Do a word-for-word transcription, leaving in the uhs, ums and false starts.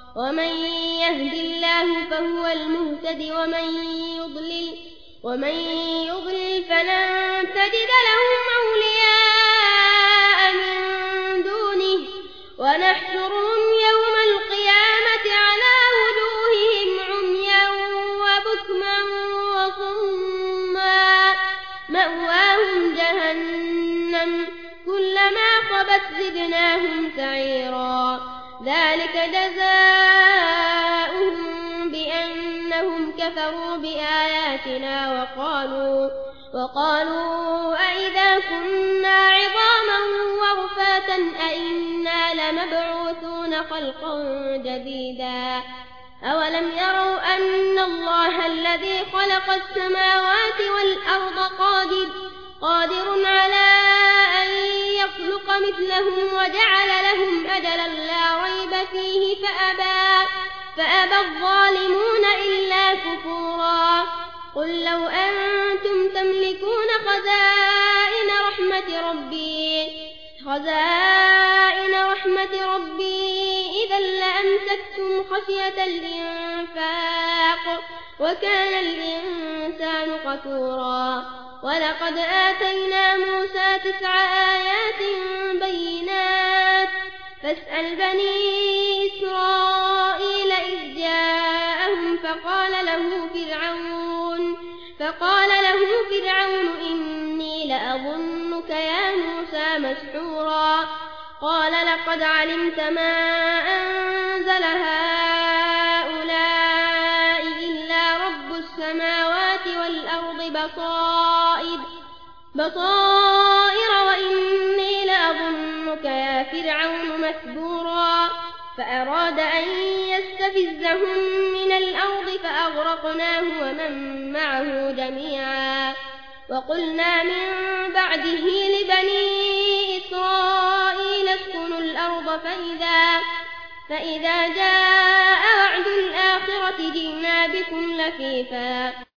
ومن يهد الله فهو المهتد ومن يضلل ومن يضلل فلن تجد لهم أولياء من دونه ونحشرهم يوم القيامة على وجوههم عميا وبكما وصما مأواهم جهنم كلما خبت زدناهم سعيرا ذلك جزاؤهم بأنهم كفروا بآياتنا وقالوا وقالوا أئذا كنا عظاما ورفاتا أئنا لمبعوثون خلقا جديدا أولم يروا أن الله الذي خلق السماوات والأرض قادر قادر على أن يخلق مثلهم وجعل لهم أجلا لا ريب فيه فأبى فأبى الظالمون إلا كفورا قل لو أنتم تملكون خزائن رحمة ربي خزائن رحمة ربي إذا لأمسكتم خشية الإنفاق وكان الإنسان قتورا ولقد آتينا موسى تسع آيات بينات فاسأل بني إسرائيل إذ جاءهم فقال له فرعون فقال له فرعون إني لأظنك يا موسى مسحورا قال لقد علمت ما أنزل هؤلاء إلا رب السماوات والأرض بصائر بصائر وإني لأظنك يا فرعون مثبورا فأراد أن يستفزهم من الأرض فأغرقناه ومن معه جميعا وقلنا من بعده لبني إسرائيل اسكنوا الأرض فإذا, فإذا جاء وعد الآخرة جئنا بكم لفيفا